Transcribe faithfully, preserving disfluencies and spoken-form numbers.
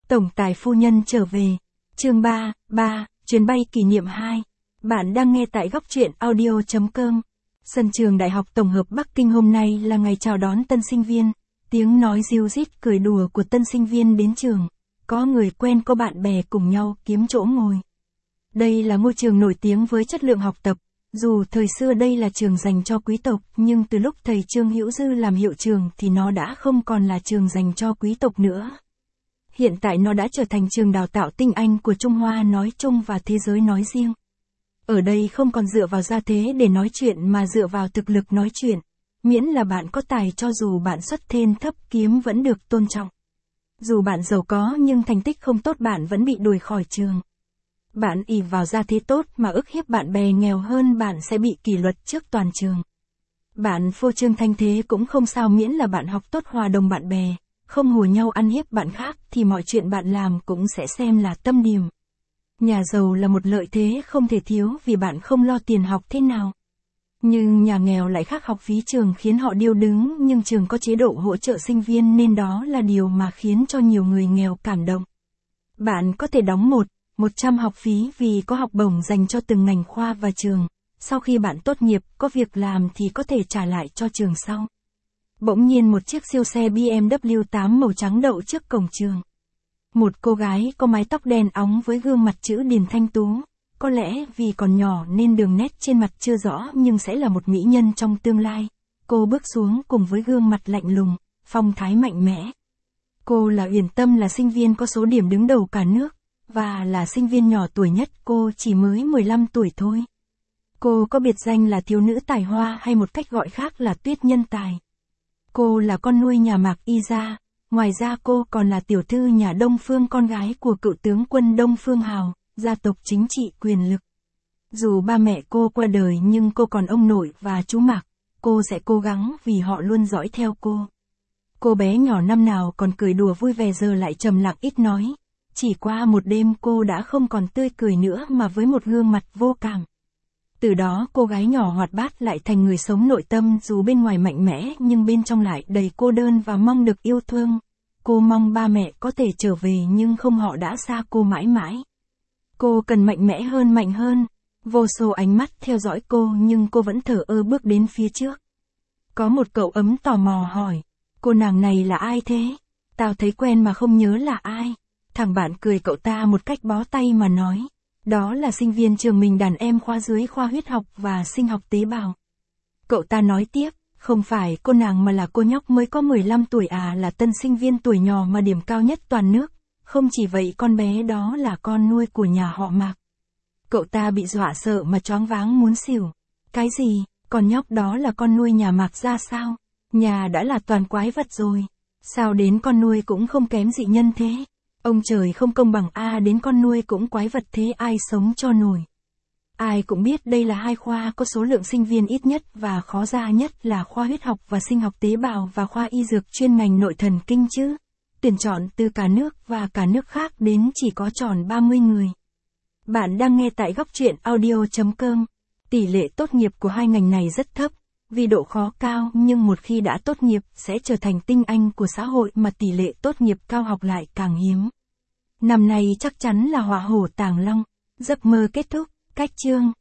Tổng tài phu nhân trở về. Chương ba, ba, chuyến bay kỷ niệm hai. Bạn đang nghe tại góc truyện audio chấm com. Sân trường Đại học Tổng hợp Bắc Kinh hôm nay là ngày chào đón tân sinh viên. Tiếng nói ríu rít cười đùa của tân sinh viên đến trường. Có người quen có bạn bè cùng nhau kiếm chỗ ngồi. Đây là ngôi trường nổi tiếng với chất lượng học tập. Dù thời xưa đây là trường dành cho quý tộc, nhưng từ lúc thầy Trương Hữu Dư làm hiệu trường thì nó đã không còn là trường dành cho quý tộc nữa. Hiện tại nó đã trở thành trường đào tạo tinh anh của Trung Hoa nói chung và thế giới nói riêng. Ở đây không còn dựa vào gia thế để nói chuyện mà dựa vào thực lực nói chuyện. Miễn là bạn có tài, cho dù bạn xuất thân thấp kiếm vẫn được tôn trọng. Dù bạn giàu có nhưng thành tích không tốt bạn vẫn bị đuổi khỏi trường. Bạn ỷ vào gia thế tốt mà ức hiếp bạn bè nghèo hơn bạn sẽ bị kỷ luật trước toàn trường. Bạn phô trương thanh thế cũng không sao, miễn là bạn học tốt hòa đồng bạn bè, không hùa nhau ăn hiếp bạn khác thì mọi chuyện bạn làm cũng sẽ xem là tâm điểm. Nhà giàu là một lợi thế không thể thiếu vì bạn không lo tiền học thế nào. Nhưng nhà nghèo lại khác, học phí trường khiến họ điêu đứng, nhưng trường có chế độ hỗ trợ sinh viên nên đó là điều mà khiến cho nhiều người nghèo cảm động. Bạn có thể đóng một, một trăm học phí vì có học bổng dành cho từng ngành khoa và trường. Sau khi bạn tốt nghiệp, có việc làm thì có thể trả lại cho trường sau. Bỗng nhiên một chiếc siêu xe bê em vê tám màu trắng đậu trước cổng trường. Một cô gái có mái tóc đen óng với gương mặt chữ điển thanh tú. Có lẽ vì còn nhỏ nên đường nét trên mặt chưa rõ nhưng sẽ là một mỹ nhân trong tương lai. Cô bước xuống cùng với gương mặt lạnh lùng, phong thái mạnh mẽ. Cô là Uyển Tâm, là sinh viên có số điểm đứng đầu cả nước. Và là sinh viên nhỏ tuổi nhất, cô chỉ mới mười lăm tuổi thôi. Cô có biệt danh là thiếu nữ tài hoa, hay một cách gọi khác là tuyết nhân tài. Cô là con nuôi nhà Mạc Y gia, ngoài ra cô còn là tiểu thư nhà Đông Phương, con gái của cựu tướng quân Đông Phương Hào, gia tộc chính trị quyền lực. Dù ba mẹ cô qua đời nhưng cô còn ông nội và chú Mạc, cô sẽ cố gắng vì họ luôn dõi theo cô. Cô bé nhỏ năm nào còn cười đùa vui vẻ giờ lại trầm lặng ít nói. Chỉ qua một đêm cô đã không còn tươi cười nữa mà với một gương mặt vô cảm. Từ đó cô gái nhỏ hoạt bát lại thành người sống nội tâm, dù bên ngoài mạnh mẽ nhưng bên trong lại đầy cô đơn và mong được yêu thương. Cô mong ba mẹ có thể trở về nhưng không, họ đã xa cô mãi mãi. Cô cần mạnh mẽ hơn, mạnh hơn. Vô số ánh mắt theo dõi cô nhưng cô vẫn thờ ơ bước đến phía trước. Có một cậu ấm tò mò hỏi, cô nàng này là ai thế? Tao thấy quen mà không nhớ là ai. Thằng bạn cười cậu ta một cách bó tay mà nói, đó là sinh viên trường mình, đàn em khoa dưới khoa huyết học và sinh học tế bào. Cậu ta nói tiếp, không phải cô nàng mà là cô nhóc mới có mười lăm tuổi à, là tân sinh viên tuổi nhỏ mà điểm cao nhất toàn nước. Không chỉ vậy, con bé đó là con nuôi của nhà họ Mạc. Cậu ta bị dọa sợ mà choáng váng muốn xỉu. Cái gì, con nhóc đó là con nuôi nhà Mạc ra sao? Nhà đã là toàn quái vật rồi. Sao đến con nuôi cũng không kém dị nhân thế? Ông trời không công bằng a, à, đến con nuôi cũng quái vật thế, ai sống cho nổi. Ai cũng biết đây là hai khoa có số lượng sinh viên ít nhất và khó ra nhất là khoa huyết học và sinh học tế bào và khoa y dược chuyên ngành nội thần kinh chứ. Tuyển chọn từ cả nước và cả nước khác đến chỉ có tròn ba mươi người. Bạn đang nghe tại góc truyện audio chấm com. Tỷ lệ tốt nghiệp của hai ngành này rất thấp, vì độ khó cao, nhưng một khi đã tốt nghiệp sẽ trở thành tinh anh của xã hội, mà tỷ lệ tốt nghiệp cao học lại càng hiếm. Năm nay chắc chắn là họa hổ tàng long. Giấc mơ kết thúc. Cách chương.